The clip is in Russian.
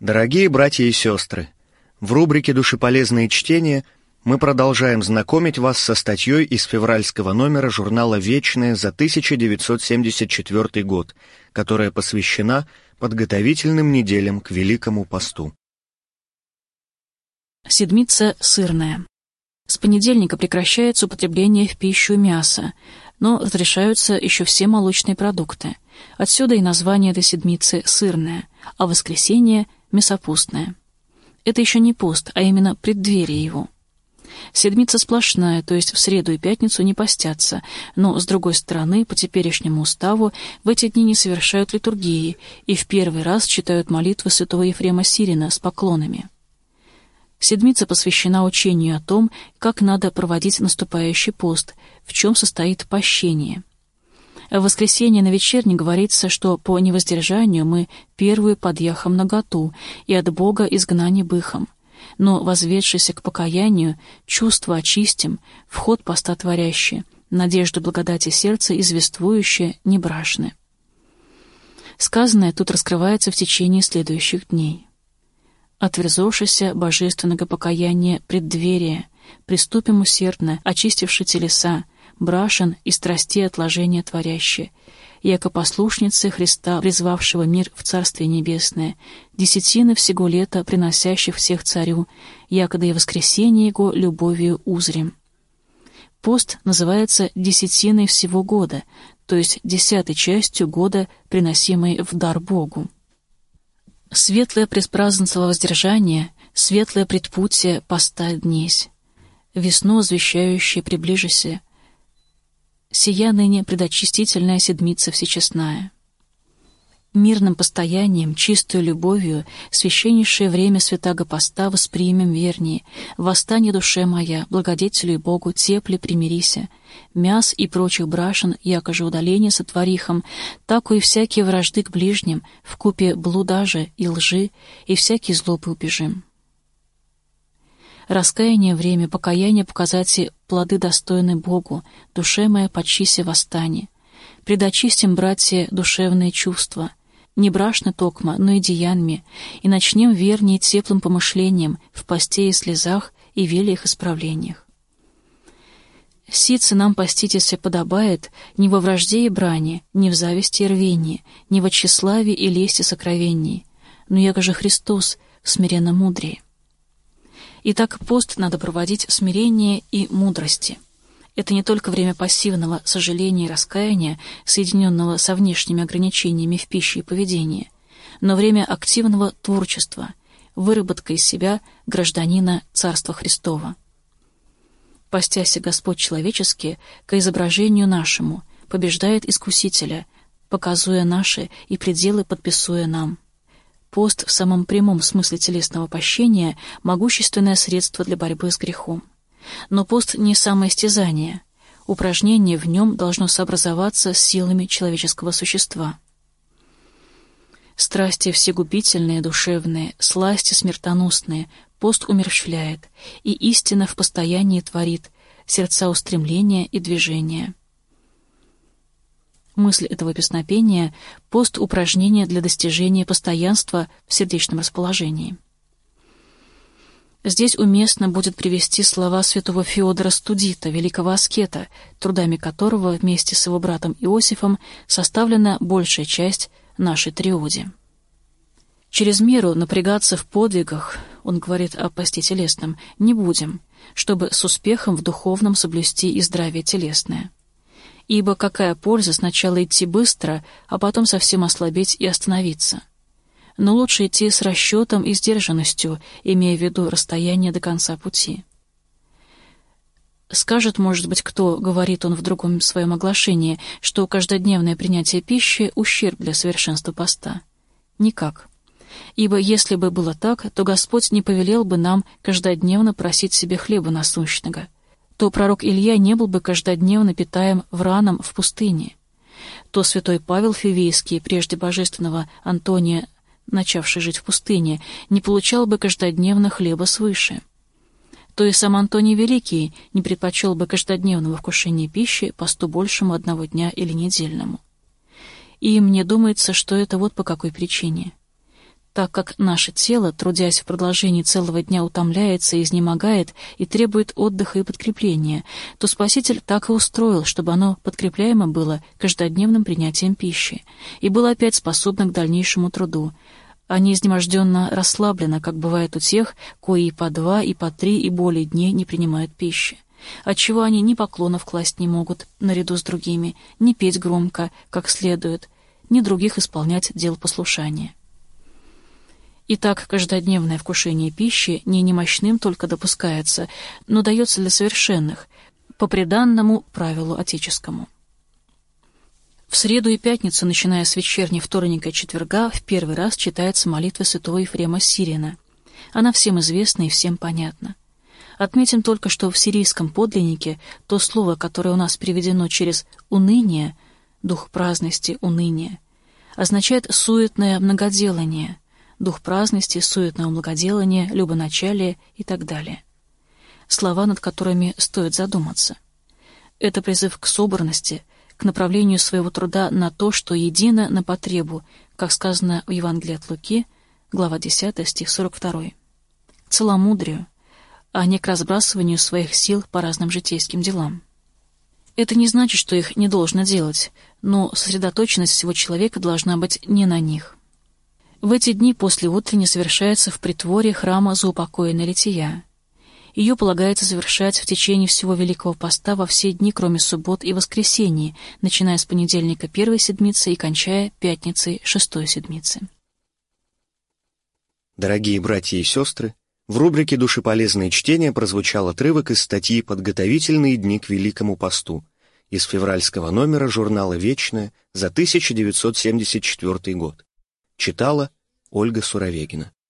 Дорогие братья и сестры, в рубрике «Душеполезные чтения» мы продолжаем знакомить вас со статьей из февральского номера журнала «Вечное» за 1974 год, которая посвящена подготовительным неделям к Великому посту. Седмица сырная. С понедельника прекращается употребление в пищу мяса, но разрешаются еще все молочные продукты. Отсюда и название этой седмицы сырная, а воскресенье – мясопустная. Это еще не пост, а именно преддверие его. Седмица сплошная, то есть в среду и пятницу не постятся, но, с другой стороны, по теперешнему уставу, в эти дни не совершают литургии и в первый раз читают молитвы святого Ефрема Сирина с поклонами. Седмица посвящена учению о том, как надо проводить наступающий пост, в чем состоит пощение. В воскресенье на вечерне говорится, что по невоздержанию мы первую подъяхом наготу и от Бога изгнание быхом, но, возведшися к покаянию, чувства очистим, вход поста творящие, надежду благодати сердца извествующее, не брашны. Сказанное тут раскрывается в течение следующих дней. Отверзавшися божественного покаяния преддверия, приступим усердно, очистивши телеса, брашен и страстей отложения творящие, яко послушницы Христа, призвавшего мир в Царствие Небесное, десятины всего лета приносящих всех царю, якогда и воскресение его любовью узрим. Пост называется десятиной всего года, то есть 10-й частью года, приносимой в дар Богу. Светлое преспраздненство воздержания, светлое предпутие поста днесь, весну возвещающее приближися, сия ныне предочистительная седмица всечестная. Мирным постоянием, чистою любовью, священнейшее время святаго поста воспримем вернее, восстань душе моя, благодетелю и Богу, тепле примирися, мяс и прочих брашен, якоже удаление сотворихом, тако и всякие вражды к ближним, вкупе блуда же и лжи, и всякие злобы убежим. Раскаяние время, покаяние показати плоды достойны Богу, душе моя почися восстане. Предочистим, братья, душевные чувства, не брашны токма, но и деяниями, и начнем вернее теплым помышлением в посте и слезах и велиях исправлениях. Сице нам поститесь подобает не во вражде и брани, не в зависти и рвении, не во тщеславии и лести сокровенней, но якоже Христос в смиренно мудрее. Итак, пост надо проводить в смирении и мудрости. Это не только время пассивного сожаления и раскаяния, соединенного со внешними ограничениями в пище и поведении, но время активного творчества, выработка из себя гражданина Царства Христова. Постяся Господь человеческий ко изображению нашему, побеждает искусителя, показуя наши и пределы подписуя нам. Пост в самом прямом смысле телесного пощения – могущественное средство для борьбы с грехом. Но пост не самоистязание. Упражнение в нем должно сообразоваться с силами человеческого существа. Страсти всегубительные, душевные, сласти смертоносные пост умерщвляет, и истина в постоянии творит сердца устремления и движения. Мысль этого песнопения — пост упражнения для достижения постоянства в сердечном расположении. Здесь уместно будет привести слова святого Феодора Студита, великого аскета, трудами которого вместе с его братом Иосифом составлена большая часть нашей триоди. Через меру напрягаться в подвигах, он говорит о посте телесном, не будем, чтобы с успехом в духовном соблюсти и здравие телесное. Ибо какая польза сначала идти быстро, а потом совсем ослабеть и остановиться? Но лучше идти с расчетом и сдержанностью, имея в виду расстояние до конца пути. Скажет, может быть, кто, говорит он в другом своем оглашении, что каждодневное принятие пищи — ущерб для совершенства поста. Никак. Ибо если бы было так, то Господь не повелел бы нам каждодневно просить себе хлеба насущного, то пророк Илья не был бы каждодневно питаем враном в пустыне, то святой Павел Фивейский, прежде божественного Антония, начавший жить в пустыне, не получал бы каждодневно хлеба свыше, то и сам Антоний Великий не предпочел бы каждодневного вкушения пищи посту большему одного дня или недельному. И мне думается, что это вот по какой причине. Так как наше тело, трудясь в продолжении целого дня, утомляется и изнемогает и требует отдыха и подкрепления, то Спаситель так и устроил, чтобы оно подкрепляемо было каждодневным принятием пищи и было опять способно к дальнейшему труду, а не изнеможденно расслаблено, как бывает у тех, кои и по 2, и по 3, и более дней не принимают пищи, отчего они ни поклонов класть не могут наряду с другими, ни петь громко, как следует, ни других исполнять дел послушания. Итак, каждодневное вкушение пищи не немощным только допускается, но дается для совершенных, по преданному правилу отеческому. В среду и пятницу, начиная с вечерней вторника и четверга, в первый раз читается молитва святого Ефрема Сирина. Она всем известна и всем понятна. Отметим только, что в сирийском подлиннике то слово, которое у нас переведено через «уныние», дух праздности, уныние, означает суетное многоделание, дух праздности, суетного благоделания, любоначалия и так далее. Слова, над которыми стоит задуматься. Это призыв к соборности, к направлению своего труда на то, что едино на потребу, как сказано в Евангелии от Луки, глава 10, стих 42. К целомудрию, а не к разбрасыванию своих сил по разным житейским делам. Это не значит, что их не должно делать, но сосредоточенность всего человека должна быть не на них. В эти дни после утренней совершается в притворе храма заупокоенная лития. Ее полагается завершать в течение всего Великого Поста во все дни, кроме суббот и воскресений, начиная с понедельника первой седмицы и кончая пятницей шестой седмицы. Дорогие братья и сестры, в рубрике «Душеполезные чтения» прозвучал отрывок из статьи «Подготовительные дни к Великому посту» из февральского номера журнала «Вечное» за 1974 год. Читала Ольга Суровегина.